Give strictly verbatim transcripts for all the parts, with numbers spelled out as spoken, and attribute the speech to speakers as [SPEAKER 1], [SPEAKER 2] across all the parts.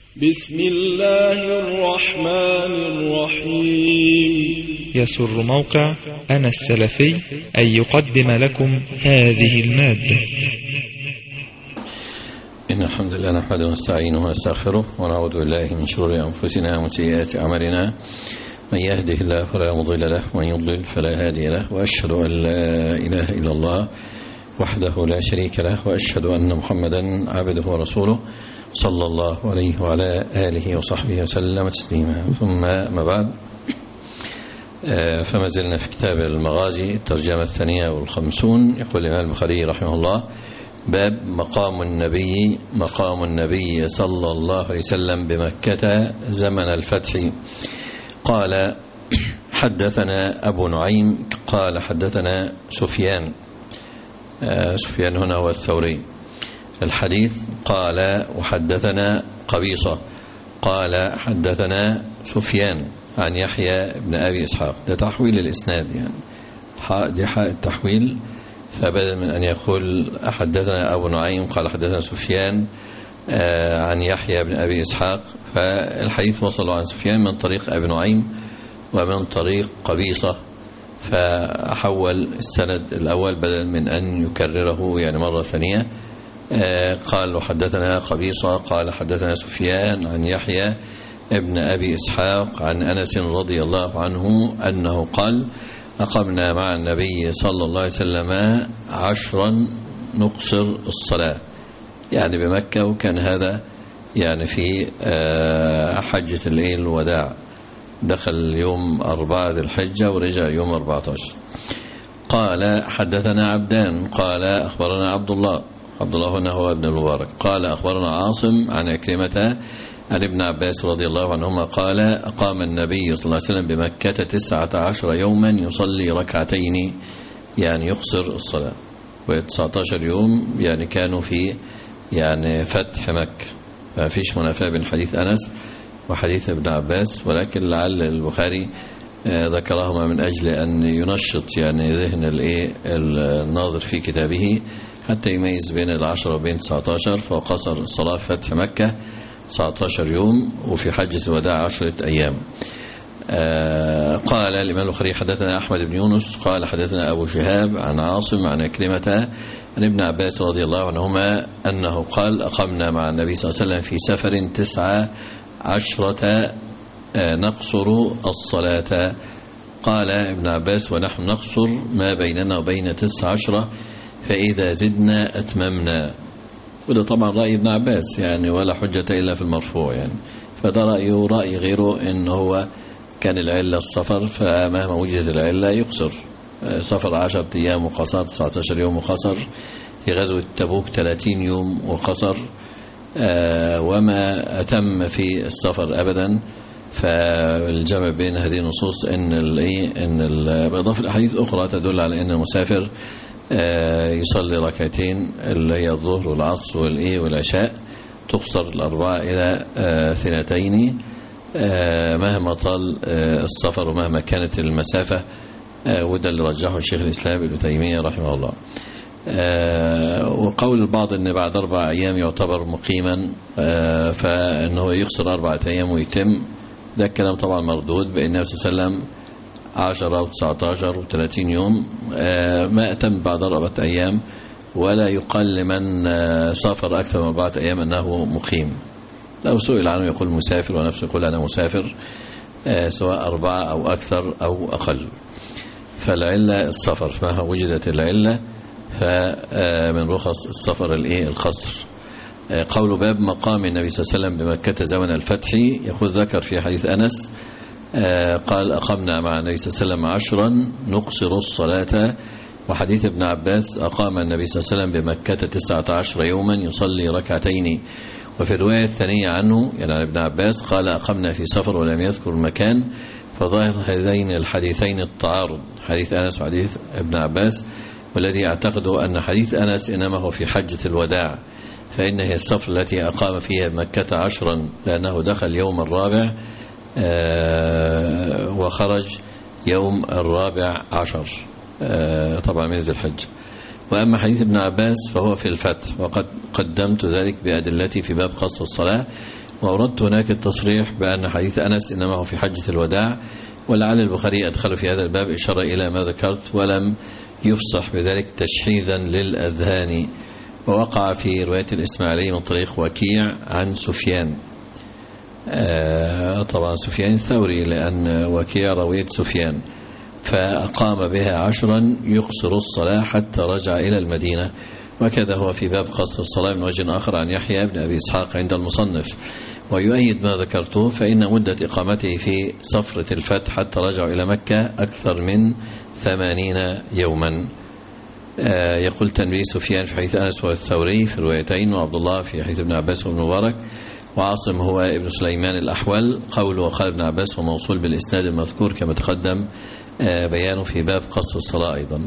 [SPEAKER 1] بسم الله الرحمن الرحيم.
[SPEAKER 2] يسر موقع أنا السلفي أن يقدم لكم هذه المادة.
[SPEAKER 3] إن الحمد لله نحمده ونستعينه ونستغفره ونعوذ بالله من شرور أنفسنا ومن سيئات أعمالنا. من يهده الله فلا مضل له ومن يضلل فلا هادي له، وأشهد أن لا إله إلا الله وحده لا شريك له، وأشهد أن محمدا عبده ورسوله صلى الله عليه وعلى آله وصحبه وسلم تسليما. ثم ما بعد، فما زلنا في كتاب المغازي الترجمة الثانية والخمسون. يقول الإمام البخاري رحمه الله: باب مقام النبي مقام النبي صلى الله عليه وسلم بمكة زمن الفتح. قال: حدثنا أبو نعيم قال حدثنا سفيان. سفيان هنا هو الثوري. الحديث قال: وحدثنا قبيصة قال حدثنا سفيان عن يحيى بن أبي إسحاق. ده تحويل الإسناد، يعني دي حق التحويل. فبدل من أن يقول حدثنا أبو نعيم قال حدثنا سفيان عن يحيى بن أبي إسحاق، فالحديث وصل عن سفيان من طريق أبي نعيم ومن طريق قبيصة، فحول السند الأول بدل من أن يكرره يعني مرة ثانية. قال: وحدثنا قبيصة قال حدثنا سفيان عن يحيى ابن أبي إسحاق عن أنس رضي الله عنه أنه قال: أقمنا مع النبي صلى الله عليه وسلم عشرا نقصر الصلاة، يعني بمكة، وكان هذا يعني في حجة الليل الوداع. دخل يوم أربعة ذي الحجة ورجع يوم أربعة عشر. قال: حدثنا عبدان قال أخبرنا عبد الله عبد الله هنا هو ابن المبارك قال أخبرنا عاصم عن عكرمة عن ابن عباس رضي الله عنهما قال: أقام النبي صلى الله عليه وسلم بمكة تسعة عشر يوما يصلي ركعتين، يعني يقصر الصلاة. وتسعة عشر يوم يعني كانوا في يعني فتح مكة، ما فيش منافاة بين حديث أنس وحديث ابن عباس، ولكن لعل البخاري ذكرهما من أجل أن ينشط يعني ذهن الناظر في كتابه حتى يميز بين العشرة وبين تسعة عشر. فقصر الصلاة فتح مكة تسعة عشر يوم، وفي حجة الوداع عشرة أيام. قال الإمام البخاري: حدثنا أحمد بن يونس قال حدثنا أبو شهاب عن عاصم عن عكرمة عن ابن عباس رضي الله عنهما أنه قال: أقمنا مع النبي صلى الله عليه وسلم في سفر تسعة عشرة نقصر الصلاة. قال ابن عباس: ونحن نقصر ما بيننا وبين تسعة عشرة، فإذا زدنا أتممنا. وده طبعا رأي ابن عباس، يعني ولا حجة إلا في المرفوع، يعني فده رأيه. رأي غيره إن هو كان العلة السفر، فمهما وجدت العلة يقصر. سفر عشرة أيام وقصر، تسعة عشر يوم وقصر. في غزوة تبوك ثلاثين يوم وقصر، وما أتم في السفر أبدا. فالجمع بين هذه النصوص إن إن بإضافة الأحاديث الأخرى تدل على أن المسافر يصلي ركعتين اللي هي الظهر والعصر والإيه والعشاء، تقصر الأربعة إلى اثنتين مهما طال السفر ومهما كانت المسافة. وده اللي رجحه الشيخ الإسلام ابن تيمية رحمه الله. وقول البعض أن بعد أربع أيام يعتبر مقيما، فإنه يقصر أربعة أيام ويتم، ده الكلام طبعا مردود، بأن النبي صلى الله عليه وسلم عشرة وتسعة عشر وثلاثين يوم ما أتم بعد أربعة أيام، ولا يقال لمن سافر أكثر من أربعة أيام أنه مقيم. لو سئل عنه يقول مسافر، ونفسه يقول أنا مسافر، سواء أربعة أو أكثر أو أقل. فالعلة السفر، ما وجدت العلة فمن رخص السفر القصر. قول باب مقام النبي صلى الله عليه وسلم بمكة زمن الفتح، يقول ذكر في حديث أنس قال: أقمنا مع النبي صلى الله عليه وسلم عشرا نقصر الصلاة. وحديث ابن عباس: أقام النبي صلى الله عليه وسلم بمكة تسعة عشر يوما يصلي ركعتين. وفي الرواية الثانية عنه يعني عن ابن عباس قال: أقمنا في سفر ولم يذكر المكان. فظاهر هذين الحديثين التعارض، حديث أنس وحديث ابن عباس، والذي أعتقد أن حديث أنس إنما هو في حجة الوداع، فإن هي السفر التي أقام فيها مكة عشرا، لأنه دخل يوم الرابع وخرج يوم الرابع عشر طبعا من ذي الحجة. وأما حديث ابن عباس فهو في الفتح، وقد قدمت ذلك بأدلتي في باب قصر الصلاة، وأردت هناك التصريح بأن حديث أنس إنما هو في حجة الوداع، ولعل البخاري أدخل في هذا الباب إشارة إلى ما ذكرت ولم يفصح بذلك تشحيذا للأذهان. ووقع في رواية الإسماعيلي من طريق وكيع عن سفيان، آه طبعا سفيان الثوري لأن وكيع روية سفيان، فأقام بها عشرا يقصر الصلاة حتى رجع إلى المدينة. وكذا هو في باب قصر الصلاة من وجه آخر عن يحيى بن أبي إسحاق عند المصنف. ويؤيد ما ذكرته فإن مدة إقامته في صفرة الفتح حتى رجعوا إلى مكة أكثر من ثمانين يوما. آه يقول تنبيه سفيان في حديث أنس والثوري في الروايتين، وعبد الله في حديث ابن عباس وابن مبارك، وعاصم هو ابن سليمان الأحول. قوله وقال ابن عباس وموصول بالإسناد المذكور كما تقدم آه بيانه في باب قصر الصلاة أيضا.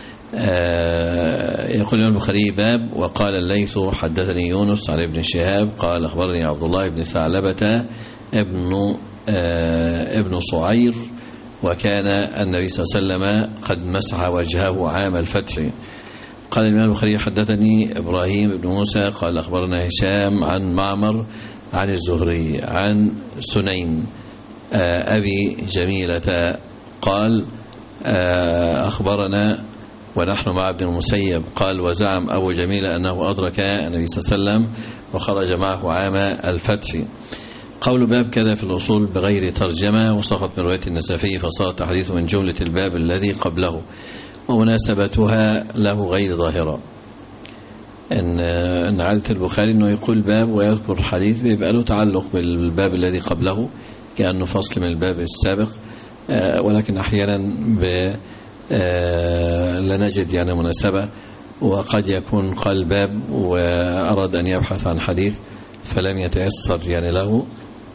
[SPEAKER 3] آه يقول الإمام البخاري باب وقال الليث حدثني يونس عن ابن شهاب قال أخبرني عبد الله بن ثعلبة ابن آه ابن صعير وكان النبي صلى الله عليه وسلم قد مسح وجهه عام الفتح. قال الإمام البخاري حدثني إبراهيم بن موسى قال أخبرنا هشام عن معمر عن الزهري عن سنين آه أبي جميلة قال آه أخبرنا ونحن مع ابن المسيب قال وزعم أبو جميلة أنه أدرك النبي صلى الله عليه وسلم وخرج معه عام الفتح. قول باب كذا في الأصول بغير ترجمة وسقط من رواية النسفي فصار تحديث من جملة الباب الذي قبله، ومناسبتها له غير ظاهرة. إن, إن عادة البخاري أنه يقول باب ويذكر حديث بيبقى له تعلق بالباب الذي قبله كأنه فصل من الباب السابق، ولكن أحيانا ب لا نجد يعني مناسبة، وقد يكون قال باب وأراد أن يبحث عن حديث فلم يتيسر يعني له.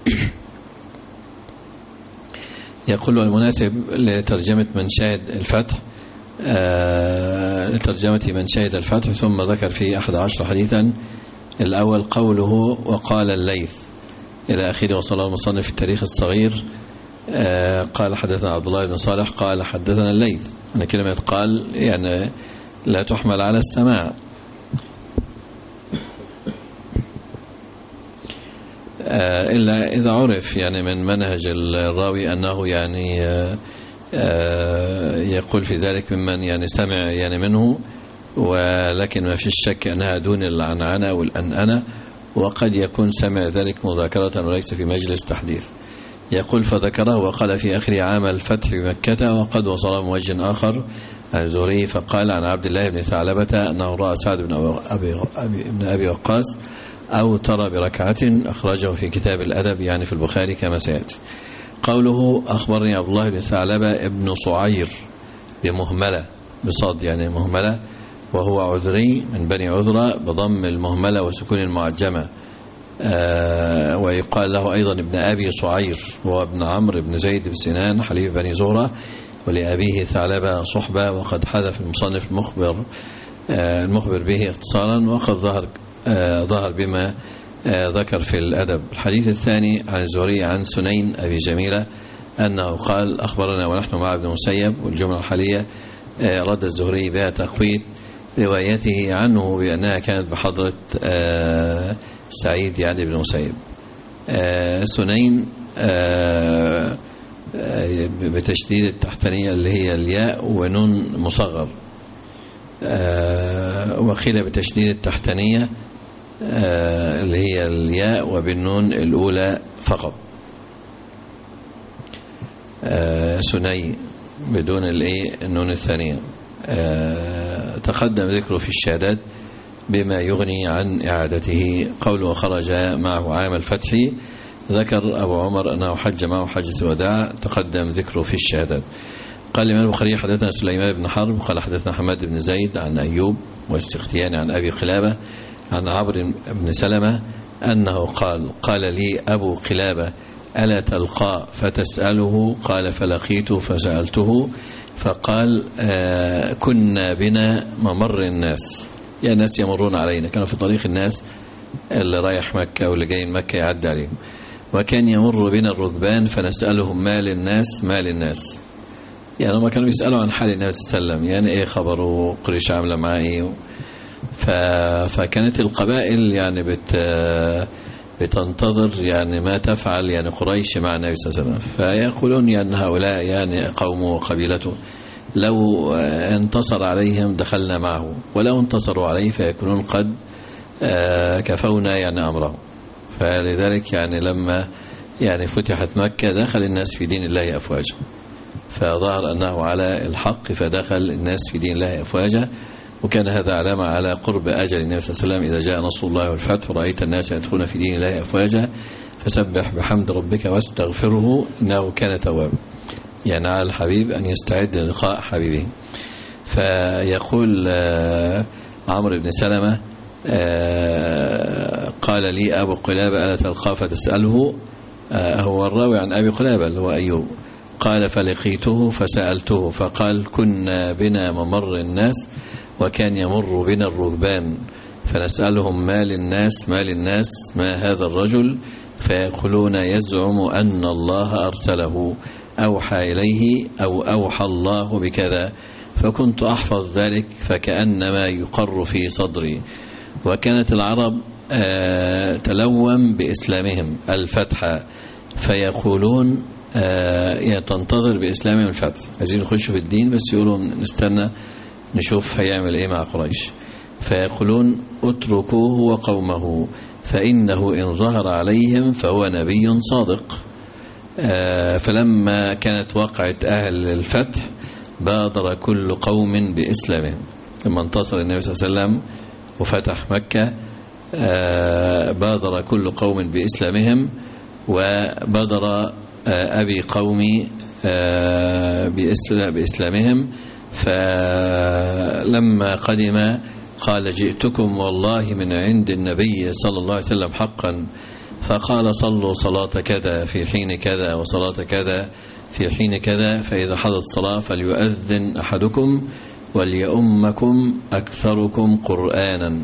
[SPEAKER 3] يقول المناسب لترجمة من شاهد الفتح لترجمة من شاهد الفتح ثم ذكر في أحد عشر حديثا. الأول قوله وقال الليث إلى آخره، وصلى المصنف في التاريخ الصغير قال حدثنا عبد الله بن صالح قال حدثنا الليث. أن كلمة قال يعني لا تحمل على السماع، إلا إذا عرف يعني من منهج الراوي أنه يعني يقول في ذلك ممن يعني سمع يعني منه، ولكن ما فيش شك أنها دون العنعنة والأنأنة، وقد يكون سمع ذلك مذاكرة وليس في مجلس تحديث. يقول فذكره وقال في آخر عام الفتح بمكة، وقد وصل موجه آخر عن الزهري فقال عن عبد الله بن ثعلبة أنه رأى سعد بن أبي, أبي, بن أبي وقاص أو ترى بركعة، أخرجه في كتاب الأدب يعني في البخاري كما سيأتي. قوله أخبرني عبد الله بن ثعلبة ابن صعير بمهملة بصاد يعني مهملة، وهو عذري من بني عذرة بضم المهملة وسكون المعجمة، آه ويقال له أيضا ابن أبي صعير وهو ابن عمرو بن زيد بن سنان حليف بني زهرة، ولأبيه ثعلبة صحبة، وقد حذف المصنف المخبر آه المخبر به اختصارا، وقد ظهر آه ظهر بما آه ذكر في الأدب. الحديث الثاني عن الزهري عن سنين أبي جميلة أنه قال أخبرنا ونحن مع ابن مسيب، والجملة الحالية آه رد الزهري بها تقويت روايته عنه بأنها كانت بحضرة آه سعيد يعني بن مسيب. آه سنين آه آه بتشديد التحتانية اللي هي الياء ونون مصغر، آه وخيل بتشديد التحتانية آه اللي هي الياء وبالنون الأولى فقط. آه سني بدون الايه النون الثانية. آه تقدم ذكره في الشهادات بما يغني عن إعادته. قوله وخرج معه عام الفتح، ذكر أبو عمر أنه حج معه حجة الوداع، تقدم ذكره في الشهادات. قال الإمام البخاري حدثنا سليمان بن حرب قال حدثنا حماد بن زيد عن أيوب والسختياني عن أبي قلابة عن عمرو بن سلمة أنه قال قال لي أبو قلابة ألا تلقى فتسأله؟ قال فلقيته فسألته فقال آه كنا بنا ممر الناس، يعني الناس يمرون علينا، كانوا في طريق الناس اللي رايح مكة واللي جاي مكة يعدي عليهم، وكان يمر بنا الركبان فنسألهم ما للناس ما للناس، يعني هم كانوا يسألوا عن حال النبي صلى الله عليه وسلم، يعني ايه خبره، قريش عامله معاه ايه. فكانت القبائل يعني بت بتنتظر يعني ما تفعل يعني قريش مع النبي صلى الله عليه وسلم. فيقولون أن هؤلاء يعني قومه وقبيلته لو انتصر عليهم دخلنا معه، ولو انتصروا عليه فيكونون قد كفونا يعني أمره. فلذلك يعني لما يعني فتحت مكة دخل الناس في دين الله أفواجا، فظهر أنه على الحق فدخل الناس في دين الله أفواجا، وكان هذا علامة على قرب أجل النبي صلى الله عليه وسلم. إذا جاء نصر الله والفتح ورأيت الناس يدخلون في دين الله أفواجا فسبح بحمد ربك واستغفره إنه كان توابا. يعني على الحبيب أن يستعد للقاء حبيبه. فيقول عمرو بن سلمة قال لي أبو قلابة ألا تلقى فتسأله، هو الراوي عن أبي قلابة اللي هو أيوب، قال فلقيته فسألته فقال كنا بنا ممر الناس وكان يمر بنا الرهبان فنسألهم ما للناس ما للناس ما هذا الرجل، فيقولون يزعم أن الله أرسله أوحى إليه أو أوحى الله بكذا، فكنت أحفظ ذلك فكأنما يقر في صدري. وكانت العرب تلوم بإسلامهم الفتح، فيقولون تنتظر بإسلامهم الفتح، عايزين يخشوا في الدين بس يقولوا نستنى نشوف هيعمل إيه مع قريش. فيقولون اتركوه وقومه فإنه إن ظهر عليهم فهو نبي صادق. فلما كانت وقعة أهل الفتح بادر كل قوم بإسلامهم. لما انتصر النبي صلى الله عليه وسلم وفتح مكة بادر كل قوم بإسلامهم، وبادر أبي قومي بإسلامهم. فلما قدم قال جئتكم والله من عند النبي صلى الله عليه وسلم حقا، فقال صلوا صلاة كذا في حين كذا وصلاة كذا في حين كذا، فإذا حضرت صلاة فليؤذن أحدكم وليؤمكم أكثركم قرآنا.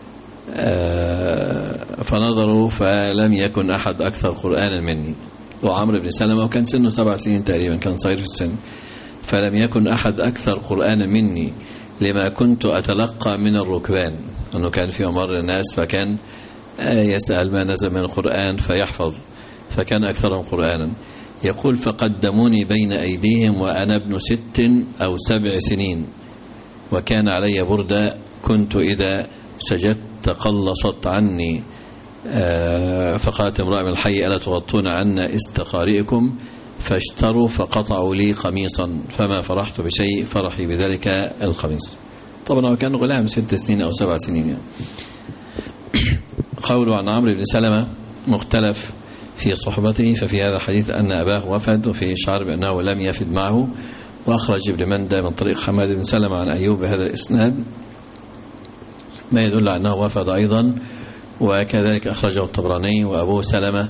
[SPEAKER 3] فنظروا فلم يكن أحد أكثر قرآنا مني، وعمرو بن سلمة وكان سنه سبع سنين تقريبا، كان صغير في السن، فلم يكن أحد أكثر قرآنا مني لما كنت أتلقى من الركبان، أنه كان في أمر الناس فكان يسأل ما نزل من القرآن فيحفظ، فكان أكثرهم قرآنا. يقول فقدموني بين أيديهم وأنا ابن ست أو سبع سنين، وكان علي بردة كنت إذا سجدت تقلصت عني، فقالت امرأة من الحي ألا تغطون عنا استقارئكم، فاشتروا فقطعوا لي قميصا فما فرحت بشيء فرحي بذلك القميص. طبعا هو كان غلام ست سنين أو سبع سنين يعني. قوله عن عمرو بن سلمة مختلف في صحبته، ففي هذا الحديث أن أباه وفد، وفي شعر بأنه لم يفد معه. وأخرج ابن مندى من طريق حماد بن سلمة عن أيوب بهذا الإسناد ما يدل على أنه وفد أيضا. وكذلك أخرجه الطبراني. وأبوه سلمة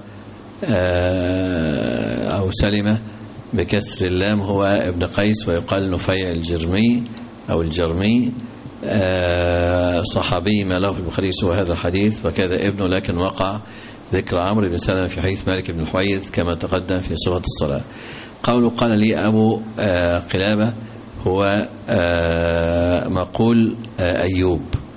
[SPEAKER 3] أو سلمة بكسر اللام هو ابن قيس، ويقال نفيع الجرمي أو الجرمي، صحابي ما له في البخاري سوى هذا الحديث، وكذا ابنه، لكن وقع ذكر عمرو بن سلمة في حديث مالك بن الحويرث كما تقدم في صفة الصلاة. قوله قال لي أبو قلابة هو مقول أيوب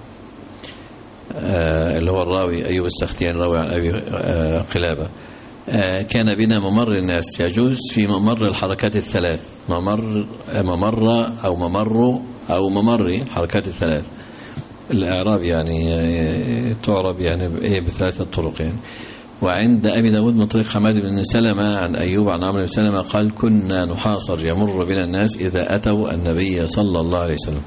[SPEAKER 3] اللي هو الراوي أيوب السختياني راوي عن أبي قلابة. كان بنا ممر الناس، يجوز في ممر الحركات الثلاث، ممر ممر أو ممر أو ممري، الحركات الثلاث الإعراب يعني تعرب يعني بثلاثة طرق يعني. وعند أبي داود من طريق حماد بن سلمة عن أيوب عن عمرو بن سلمة قال كنا نحاصر يمر بنا الناس إذا أتوا النبي صلى الله عليه وسلم.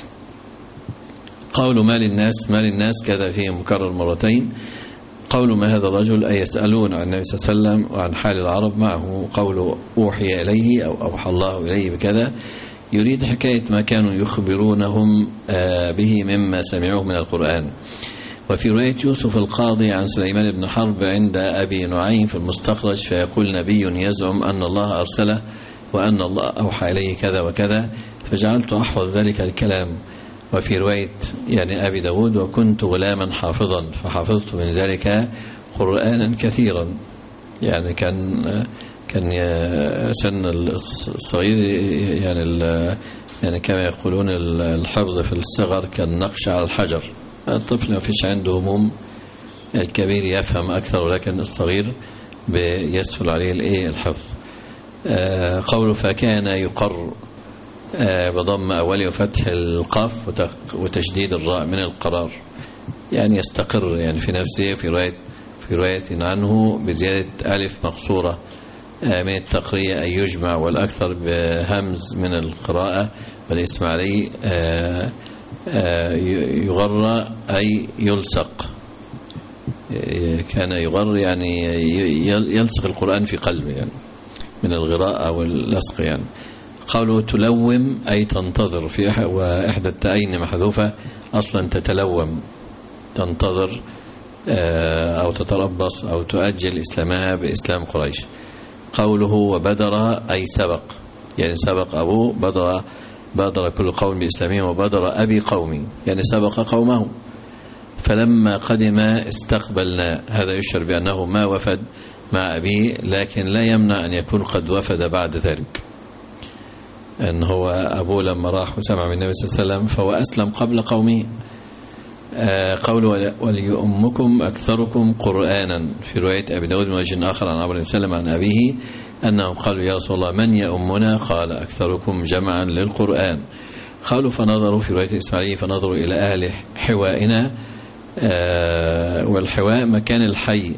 [SPEAKER 3] قول مال الناس مال الناس كذا فيه مكرر مرتين. قول ما هذا الرجل أي يسألون عن النبي صلى الله عليه وسلم وعن حال العرب معه. قول أوحي إليه أو أوحى الله إليه بكذا، يريد حكاية ما كانوا يخبرونهم به مما سمعوه من القرآن. وفي رواية يوسف القاضي عن سليمان بن حرب عند أبي نعيم في المستخرج، فيقول نبي يزعم أن الله أرسله وأن الله أوحى إليه كذا وكذا، فجعلت أحفظ ذلك الكلام. وفي رواية يعني أبي داود وكنت غلاما حافظا فحفظت من ذلك قرآنا كثيرا، يعني كان كان سن الصغير يعني يعني كما يقولون الحفظ في الصغر كالنقش على الحجر، الطفل ما فيش عنده هموم الكبير يفهم أكثر ولكن الصغير بيسهل عليه الإيه الحفظ. قوله فكان يقر بضم أولي وفتح القاف وتشديد الراء من القرار، يعني يستقر يعني في نفسه. في رواية في رواية عنه بزيادة ألف مقصورة من التقرية أي يجمع، والأكثر بهمز من القراءة والإسماعيلي يغر أي يلصق. كان يغر يعني يلصق القرآن في قلبه يعني من الغراء أو اللصق يعني. قوله تلوم أي تنتظر، في وإحدى التأين محذوفة أصلا تتلوم، تنتظر أو تتربص أو تؤجل إسلامها بإسلام قريش. قوله وبدر أي سبق، يعني سبق أبوه بدر، بدر كل قوم بإسلامهم وبدر أبي قومي، يعني سبق قومه. فلما قدم استقبلنا، هذا يشعر بأنه ما وفد مع أبيه، لكن لا يمنع أن يكون قد وفد بعد ذلك، أن هو أبوه لما راح وسمع من النبي صلى الله عليه وسلم فهو أسلم قبل قومه. قول وليؤمكم أكثركم قرآنا، في رواية أبي داود من وجه آخر عن عمرو بن سلمة عن أبيه أنهم قالوا يا رسول الله من يؤمنا؟ قال أكثركم جمعا للقرآن. قالوا فنظروا، في رواية إسماعيل فنظروا إلى أهل حوائنا، والحواء مكان الحي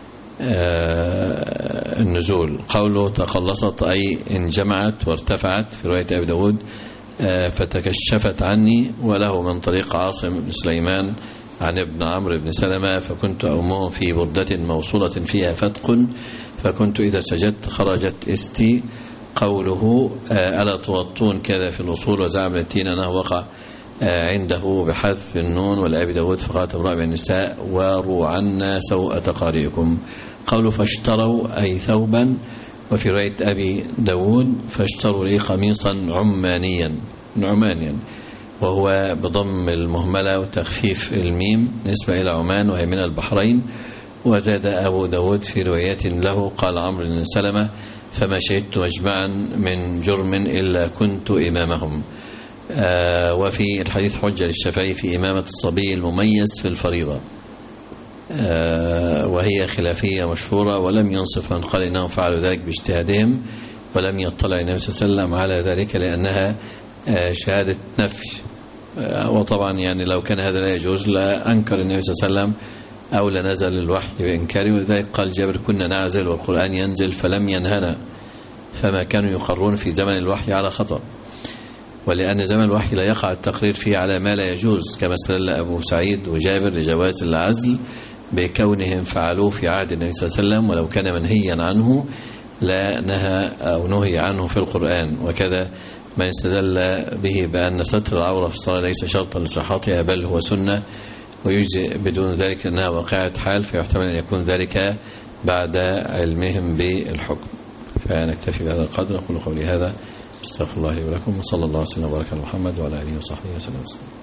[SPEAKER 3] النزول. قوله تقلصت أي انجمعت وارتفعت، في رواية أبي داود فتكشفت عني، وله من طريق عاصم بن سليمان عن ابن عمرو بن سلمة فكنت أمه في بردة موصولة فيها فتق فكنت إذا سجدت خرجت استي. قوله ألا توطون كذا في الوصول، وزعم التين أنه وقع عنده بحذف النون، والأبي داود فقالت امرأة من النساء واروا عنا سوءة قارئكم. قوله فاشتروا أي ثوبا، وفي رواية أبي داود فاشتروا لي قميصا عمانيا عمانيا، وهو بضم المهملة وتخفيف الميم نسبة إلى عمان وهي من البحرين. وزاد أبو داود في رواية له قال عمرو بن سلمة فما شهدت مجمعا من جرم إلا كنت إمامهم. آه وفي الحديث حجة للشافعي في إمامة الصبي المميز في الفريضة، آه وهي خلافية مشهورة، ولم ينصف من قال إنهم فعلوا ذلك باجتهادهم، ولم يطلع النبي صلى الله عليه وسلم على ذلك لأنها آه شهادة نفي. آه وطبعا يعني لو كان هذا لا يجوز لا أنكر النبي صلى الله عليه وسلم أو لنزل الوحي بإنكاره. ولذلك قال جابر كنا نعزل والقرآن ينزل فلم ينهنا، فما كانوا يقرون في زمن الوحي على خطأ، ولأن زمن الوحي لا يقع التقرير فيه على ما لا يجوز، كما استدل أبو سعيد وجابر لجواز العزل بكونهم فعلوه في عهد النبي صلى الله عليه وسلم، ولو كان منهيا عنه لا نهى أو نهي عنه في القرآن. وكذا من استدل به بأن ستر العورة في الصلاة ليس شرطا لصحتها بل هو سنة ويجزئ بدون ذلك أنها واقعة حال، فيحتمل أن يكون ذلك بعد علمهم بالحكم. فنكتفي بهذا القدر. أقول قولي هذا، استغفر الله لي ولكم، وصلى الله وسلم وبارك على محمد وعلى آله وصحبه وسلم.